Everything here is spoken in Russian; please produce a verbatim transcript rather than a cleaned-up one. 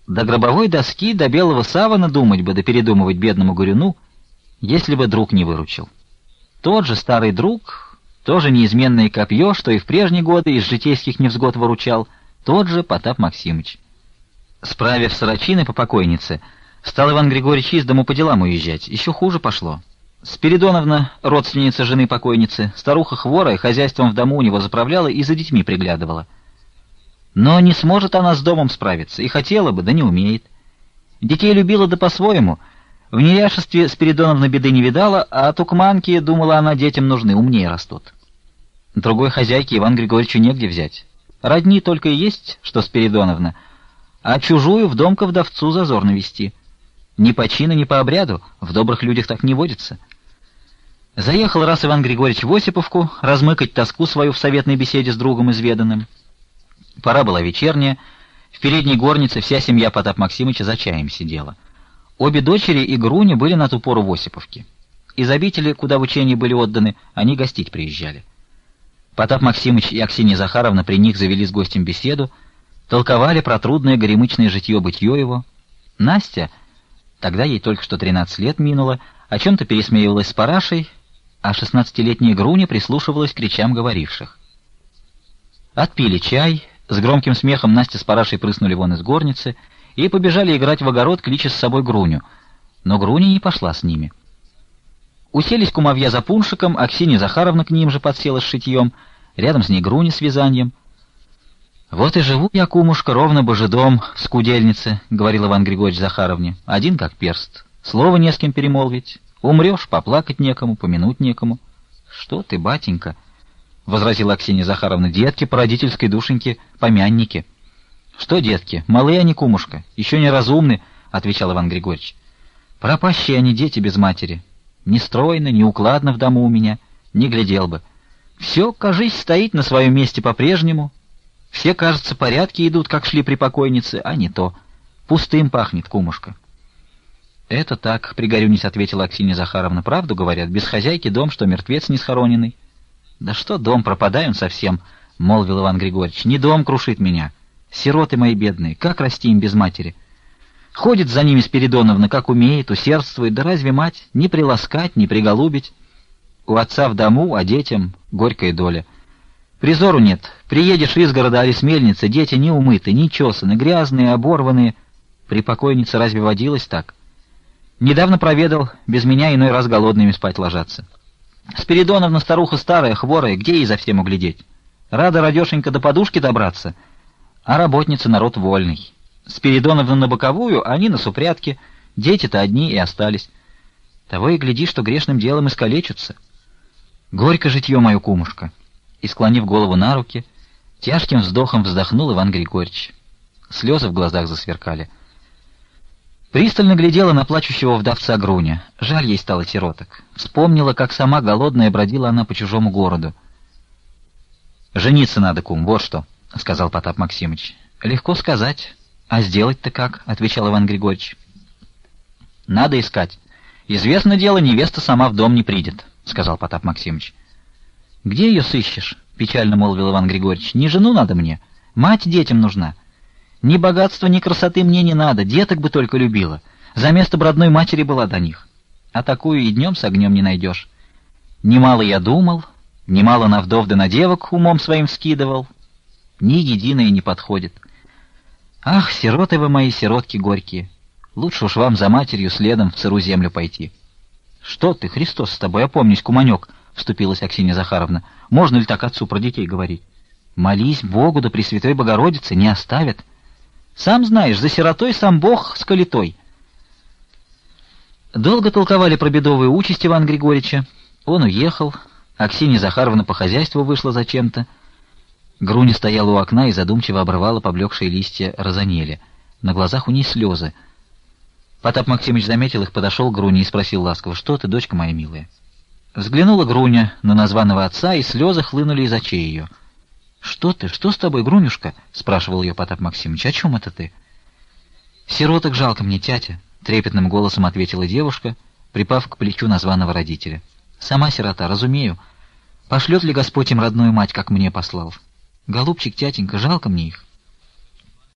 До гробовой доски, до белого савана думать бы, да передумывать бедному горюну, если бы друг не выручил. Тот же старый друг, тоже неизменное копье, что и в прежние годы из житейских невзгод выручал, тот же Потап Максимыч. Справив сорочины по покойнице, стал Иван Григорьевич из дому по делам уезжать. Еще хуже пошло. Спиридоновна, родственница жены покойницы, старуха хворая, хозяйством в дому у него заправляла и за детьми приглядывала. Но не сможет она с домом справиться, и хотела бы, да не умеет. Детей любила да по-своему. В неряшестве Спиридоновна беды не видала, а тукманки, думала она, детям нужны, умнее растут. Другой хозяйки Иван Григорьевичу негде взять. Родни только и есть, что Спиридоновна, а чужую в дом ко вдовцу зазорно вести. Ни по чину, ни по обряду, в добрых людях так не водится. Заехал раз Иван Григорьевич в Осиповку размыкать тоску свою в советной беседе с другом изведанным. Пора была вечерняя, в передней горнице вся семья Потап Максимыча за чаем сидела. Обе дочери и Груня были на ту пору в Осиповке. Из обители, куда в учения были отданы, они гостить приезжали. Потап Максимыч и Аксинья Захаровна при них завели с гостем беседу, толковали про трудное горемычное житье-бытье его. Настя, тогда ей только что тринадцать лет минуло, о чем-то пересмеивалась с Парашей, а шестнадцатилетняя Груня прислушивалась к речам говоривших. Отпили чай. С громким смехом Настя с Парашей прыснули вон из горницы и побежали играть в огород, клича с собой Груню. Но Груня не пошла с ними. Уселись кумовья за пуншиком, а Аксинья Захаровна к ним же подсела с шитьем, рядом с ней Груня с вязанием. «Вот и живу я, кумушка, ровно божедом в скудельнице», — говорил Иван Григорьевич Захаровне, — «один как перст, слово не с кем перемолвить, умрешь, поплакать некому, помянуть некому». «Что ты, батенька?» — возразила Аксинья Захаровна, — детки по родительской душеньке, помянники. — Что детки? Малые они, кумушка, еще неразумны, — отвечал Иван Григорьевич. — Пропащие они дети без матери. Не стройно, не укладно в дому у меня, не глядел бы. Все, кажись, стоит на своем месте по-прежнему. Все, кажется, порядки идут, как шли при покойнице, а не то. Пустым пахнет, кумушка. — Это так, — пригорюнись, — ответила Аксинья Захаровна. — Правду говорят, без хозяйки дом, что мертвец не схороненный. — Да что дом, пропадай он совсем, — молвил Иван Григорьевич. — Не дом крушит меня. Сироты мои бедные, как расти им без матери? Ходит за ними Спиридоновна, как умеет, усердствует, да разве мать ни приласкать, ни приголубить? У отца в дому, а детям горькая доля. Призору нет. Приедешь из города или с мельницы, дети не умыты, не чесаны, грязные, оборванные. При покойнице разве водилось так? Недавно проведал, без меня иной раз голодными спать ложатся. Спиридоновна старуха старая, хворая, где ей за всем углядеть? Рада радешенька до подушки добраться, а работница народ вольный. Спиридоновна на боковую, а они на супрятке, дети-то одни и остались. Того и гляди, что грешным делом искалечатся. Горько житье мое, кумушка. И, склонив голову на руки, тяжким вздохом вздохнул Иван Григорьевич. Слезы в глазах засверкали. Пристально глядела на плачущего вдовца Груня. Жаль ей стало сироток. Вспомнила, как сама голодная бродила она по чужому городу. «Жениться надо, кум, вот что», — сказал Потап Максимыч. «Легко сказать. А сделать-то как?» — отвечал Иван Григорьевич. «Надо искать. Известно дело, невеста сама в дом не придет», — сказал Потап Максимыч. «Где ее сыщешь?» — печально молвил Иван Григорьевич. «Не жену надо мне. Мать детям нужна. Ни богатства, ни красоты мне не надо, деток бы только любила. За место б родной матери была до них. А такую и днем с огнем не найдешь. Немало я думал, немало на вдов да на девок умом своим скидывал. Ни единое не подходит. Ах, сироты вы мои, сиротки горькие! Лучше уж вам за матерью следом в сыру землю пойти». «Что ты, Христос с тобой, опомнись, куманек!» — вступилась Аксинья Захаровна. «Можно ли так отцу про детей говорить? Молись Богу да Пресвятой Богородице, не оставят. Сам знаешь, за сиротой сам Бог с калитой». Долго толковали про бедовую участь Ивана Григорьевича. Он уехал, Аксинья Захаровна по хозяйству вышла зачем-то. Груня стояла у окна и задумчиво обрывала поблекшие листья розанели. На глазах у ней слезы. Потап Максимыч заметил их, подошел к Груне и спросил ласково: «Что ты, дочка моя милая?» Взглянула Груня на названного отца, и слезы хлынули из очей ее. «Что ты? Что с тобой, Грунюшка?» — спрашивал ее Потап Максимыч. «О чем это ты?» «Сироток жалко мне, тятя», — трепетным голосом ответила девушка, припав к плечу названного родителя. «Сама сирота, разумею. Пошлет ли Господь им родную мать, как мне послал? Голубчик, тятенька, жалко мне их».